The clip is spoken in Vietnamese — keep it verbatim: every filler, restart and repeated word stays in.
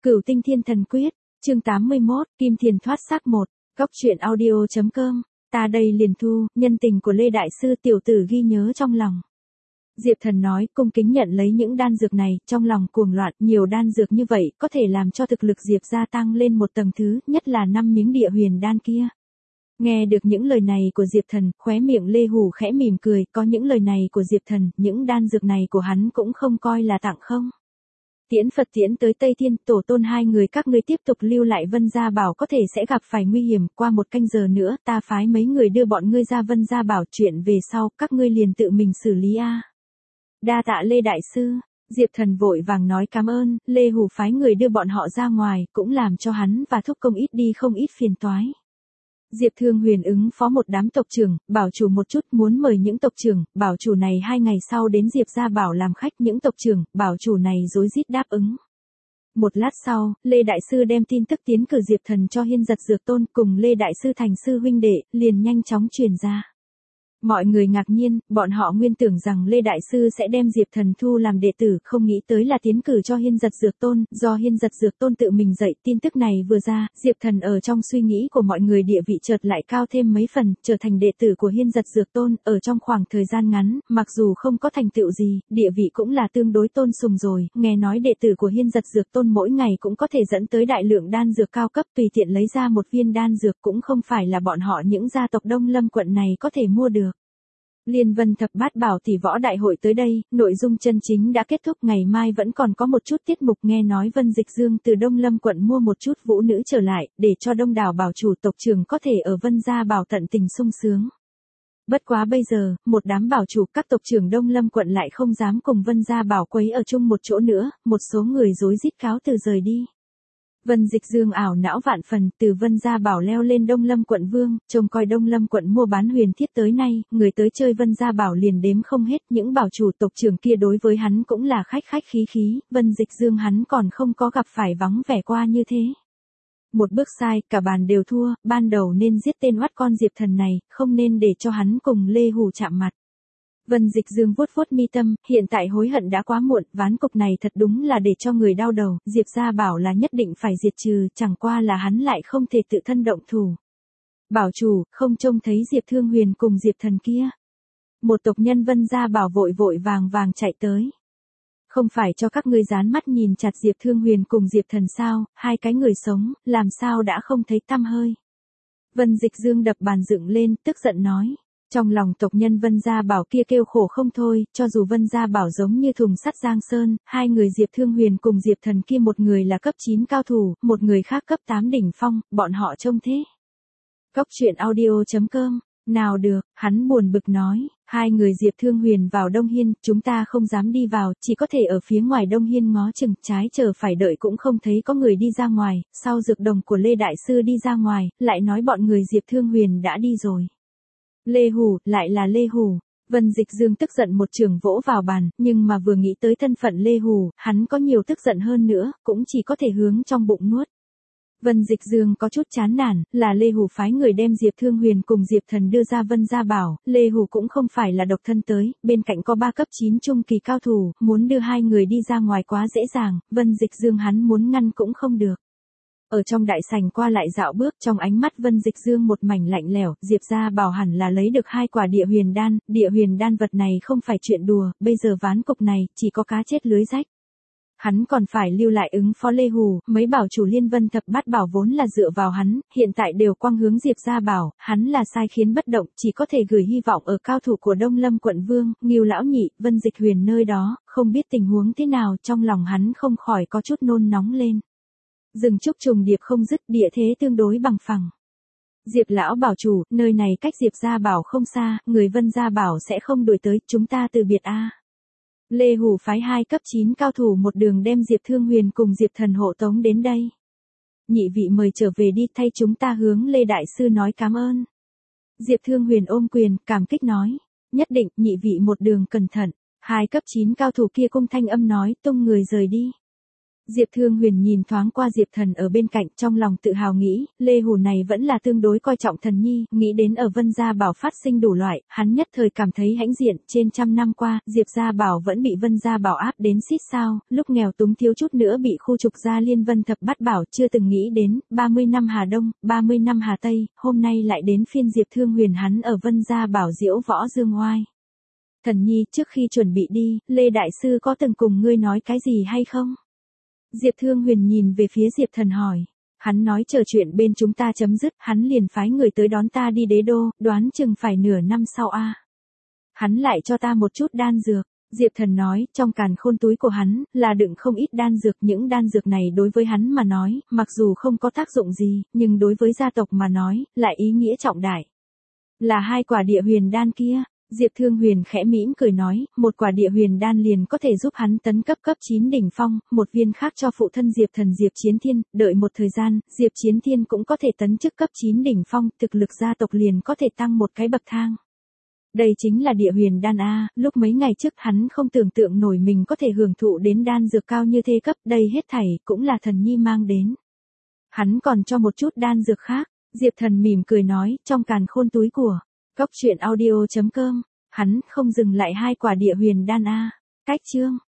Cửu Tinh Thiên Thần Quyết, chương tám mươi mốt, Kim Thiền thoát xác một, góc truyện audio chấm com, ta đây liền thu, nhân tình của Lê Đại Sư tiểu tử ghi nhớ trong lòng. Diệp Thần nói, cung kính nhận lấy những đan dược này, trong lòng cuồng loạn, nhiều đan dược như vậy, có thể làm cho thực lực Diệp gia tăng lên một tầng thứ, nhất là năm miếng địa huyền đan kia. Nghe được những lời này của Diệp Thần, khóe miệng Lê Hủ khẽ mỉm cười, có những lời này của Diệp Thần, những đan dược này của hắn cũng không coi là tặng không. Tiễn Phật tiễn tới Tây Thiên, tổ tôn hai người các ngươi tiếp tục lưu lại Vân Gia Bảo có thể sẽ gặp phải nguy hiểm, qua một canh giờ nữa, ta phái mấy người đưa bọn ngươi ra Vân Gia Bảo, chuyện về sau, các ngươi liền tự mình xử lý a. Đa tạ Lê Đại Sư, Diệp Thần vội vàng nói cảm ơn, Lê Hủ phái người đưa bọn họ ra ngoài, cũng làm cho hắn và thúc công ít đi không ít phiền toái. Diệp Thương Huyền ứng phó một đám tộc trưởng, bảo chủ một chút muốn mời những tộc trưởng, bảo chủ này hai ngày sau đến Diệp Gia Bảo làm khách, những tộc trưởng, bảo chủ này rối rít đáp ứng. Một lát sau, Lê Đại Sư đem tin tức tiến cử Diệp Thần cho Hiên Giật Dược Tôn cùng Lê Đại Sư thành sư huynh đệ, liền nhanh chóng truyền ra. Mọi người ngạc nhiên, bọn họ nguyên tưởng rằng Lê Đại Sư sẽ đem Diệp Thần thu làm đệ tử, không nghĩ tới là tiến cử cho Hiên Giật Dược Tôn, do Hiên Giật Dược Tôn tự mình dạy. Tin tức này vừa ra, Diệp Thần ở trong suy nghĩ của mọi người địa vị chợt lại cao thêm mấy phần, trở thành đệ tử của Hiên Giật Dược Tôn, ở trong khoảng thời gian ngắn, mặc dù không có thành tựu gì, địa vị cũng là tương đối tôn sùng rồi, nghe nói đệ tử của Hiên Giật Dược Tôn mỗi ngày cũng có thể dẫn tới đại lượng đan dược cao cấp, tùy tiện lấy ra một viên đan dược cũng không phải là bọn họ những gia tộc Đông Lâm quận này có thể mua được. Liên Vân Thập Bát Bảo Tỷ Võ Đại hội tới đây, nội dung chân chính đã kết thúc, ngày mai vẫn còn có một chút tiết mục, nghe nói Vân Dịch Dương từ Đông Lâm quận mua một chút vũ nữ trở lại, để cho đông đảo bảo chủ tộc trưởng có thể ở Vân Gia Bảo tận tình sung sướng. Bất quá bây giờ, một đám bảo chủ các tộc trưởng Đông Lâm quận lại không dám cùng Vân Gia Bảo quấy ở chung một chỗ nữa, một số người rối rít cáo từ rời đi. Vân Dịch Dương ảo não vạn phần, từ Vân Gia Bảo leo lên Đông Lâm quận vương, trông coi Đông Lâm quận mua bán huyền thiết tới nay, người tới chơi Vân Gia Bảo liền đếm không hết, những bảo chủ tộc trưởng kia đối với hắn cũng là khách khách khí khí, Vân Dịch Dương hắn còn không có gặp phải vắng vẻ qua như thế. Một bước sai, cả bàn đều thua, ban đầu nên giết tên oát con Diệp Thần này, không nên để cho hắn cùng Lê Hủ chạm mặt. Vân Dịch Dương vuốt vuốt mi tâm, hiện tại hối hận đã quá muộn, ván cục này thật đúng là để cho người đau đầu, Diệp Gia Bảo là nhất định phải diệt trừ, chẳng qua là hắn lại không thể tự thân động thủ. Bảo chủ, không trông thấy Diệp Thương Huyền cùng Diệp Thần kia. Một tộc nhân Vân Gia Bảo vội vội vàng vàng chạy tới. Không phải cho các ngươi dán mắt nhìn chặt Diệp Thương Huyền cùng Diệp Thần sao, hai cái người sống, làm sao đã không thấy tăm hơi. Vân Dịch Dương đập bàn dựng lên, tức giận nói. Trong lòng tộc nhân Vân Gia Bảo kia kêu khổ không thôi, cho dù Vân Gia Bảo giống như thùng sắt Giang Sơn, hai người Diệp Thương Huyền cùng Diệp Thần kia một người là cấp chín cao thủ, một người khác cấp tám đỉnh phong, bọn họ trông thế. Góc truyện audio chấm com, nào được, hắn buồn bực nói, hai người Diệp Thương Huyền vào Đông Hiên, chúng ta không dám đi vào, chỉ có thể ở phía ngoài Đông Hiên ngó chừng, trái chờ phải đợi cũng không thấy có người đi ra ngoài, sau dược đồng của Lê Đại Sư đi ra ngoài, lại nói bọn người Diệp Thương Huyền đã đi rồi. Lê Hủ, lại là Lê Hủ. Vân Dịch Dương tức giận một trường vỗ vào bàn, nhưng mà vừa nghĩ tới thân phận Lê Hủ, hắn có nhiều tức giận hơn nữa, cũng chỉ có thể hướng trong bụng nuốt. Vân Dịch Dương có chút chán nản, là Lê Hủ phái người đem Diệp Thương Huyền cùng Diệp Thần đưa ra Vân Gia Bảo, Lê Hủ cũng không phải là độc thân tới, bên cạnh có ba cấp chín trung kỳ cao thủ, muốn đưa hai người đi ra ngoài quá dễ dàng, Vân Dịch Dương hắn muốn ngăn cũng không được. Ở trong đại sảnh qua lại dạo bước, trong ánh mắt Vân Dịch Dương một mảnh lạnh lẽo, Diệp Gia Bảo hẳn là lấy được hai quả địa huyền đan, địa huyền đan vật này không phải chuyện đùa, bây giờ ván cục này, chỉ có cá chết lưới rách. Hắn còn phải lưu lại ứng phó Lê Hủ, mấy bảo chủ Liên Vân Thập Bát Bảo vốn là dựa vào hắn, hiện tại đều quang hướng Diệp Gia Bảo, hắn là sai khiến bất động, chỉ có thể gửi hy vọng ở cao thủ của Đông Lâm quận vương, Ngưu Lão Nhị, Vân Dịch Huyền nơi đó, không biết tình huống thế nào, trong lòng hắn không khỏi có chút nôn nóng lên. Rừng trúc trùng điệp không dứt, địa thế tương đối bằng phẳng. Diệp lão bảo chủ, nơi này cách Diệp Gia Bảo không xa, người Vân Gia Bảo sẽ không đuổi tới, chúng ta từ biệt a. Lê Hủ phái hai cấp chín cao thủ một đường đem Diệp Thương Huyền cùng Diệp Thần hộ tống đến đây. Nhị vị mời trở về đi, thay chúng ta hướng Lê Đại Sư nói cảm ơn. Diệp Thương Huyền ôm quyền, cảm kích nói, nhất định, nhị vị một đường cẩn thận. Hai cấp chín cao thủ kia cung thanh âm nói, tung người rời đi. Diệp Thương Huyền nhìn thoáng qua Diệp Thần ở bên cạnh, trong lòng tự hào nghĩ, Lê Hủ này vẫn là tương đối coi trọng Thần Nhi, nghĩ đến ở Vân Gia Bảo phát sinh đủ loại, hắn nhất thời cảm thấy hãnh diện, trên trăm năm qua, Diệp Gia Bảo vẫn bị Vân Gia Bảo áp đến xít sao, lúc nghèo túng thiếu chút nữa bị khu trục gia Liên Vân Thập Bát Bảo, chưa từng nghĩ đến, ba mươi năm Hà Đông, ba mươi năm Hà Tây, hôm nay lại đến phiên Diệp Thương Huyền hắn ở Vân Gia Bảo diễu võ dương oai. Thần Nhi, trước khi chuẩn bị đi, Lê Đại Sư có từng cùng ngươi nói cái gì hay không? Diệp Thương Huyền nhìn về phía Diệp Thần hỏi. Hắn nói chờ chuyện bên chúng ta chấm dứt, hắn liền phái người tới đón ta đi đế đô, đoán chừng phải nửa năm sau a. À. Hắn lại cho ta một chút đan dược. Diệp Thần nói, trong càn khôn túi của hắn, là đựng không ít đan dược, những đan dược này đối với hắn mà nói, mặc dù không có tác dụng gì, nhưng đối với gia tộc mà nói, lại ý nghĩa trọng đại. Là hai quả địa huyền đan kia. Diệp Thương Huyền khẽ mỉm cười nói, một quả địa huyền đan liền có thể giúp hắn tấn cấp cấp chín đỉnh phong, một viên khác cho phụ thân Diệp Thần Diệp Chiến Thiên, đợi một thời gian, Diệp Chiến Thiên cũng có thể tấn chức cấp chín đỉnh phong, thực lực gia tộc liền có thể tăng một cái bậc thang. Đây chính là địa huyền đan a, lúc mấy ngày trước hắn không tưởng tượng nổi mình có thể hưởng thụ đến đan dược cao như thế cấp, đây hết thảy cũng là Thần Nhi mang đến. Hắn còn cho một chút đan dược khác, Diệp Thần mỉm cười nói, trong càn khôn túi của Cốc truyện audio chấm com, hắn không dừng lại hai quả địa huyền đan a. Cách chương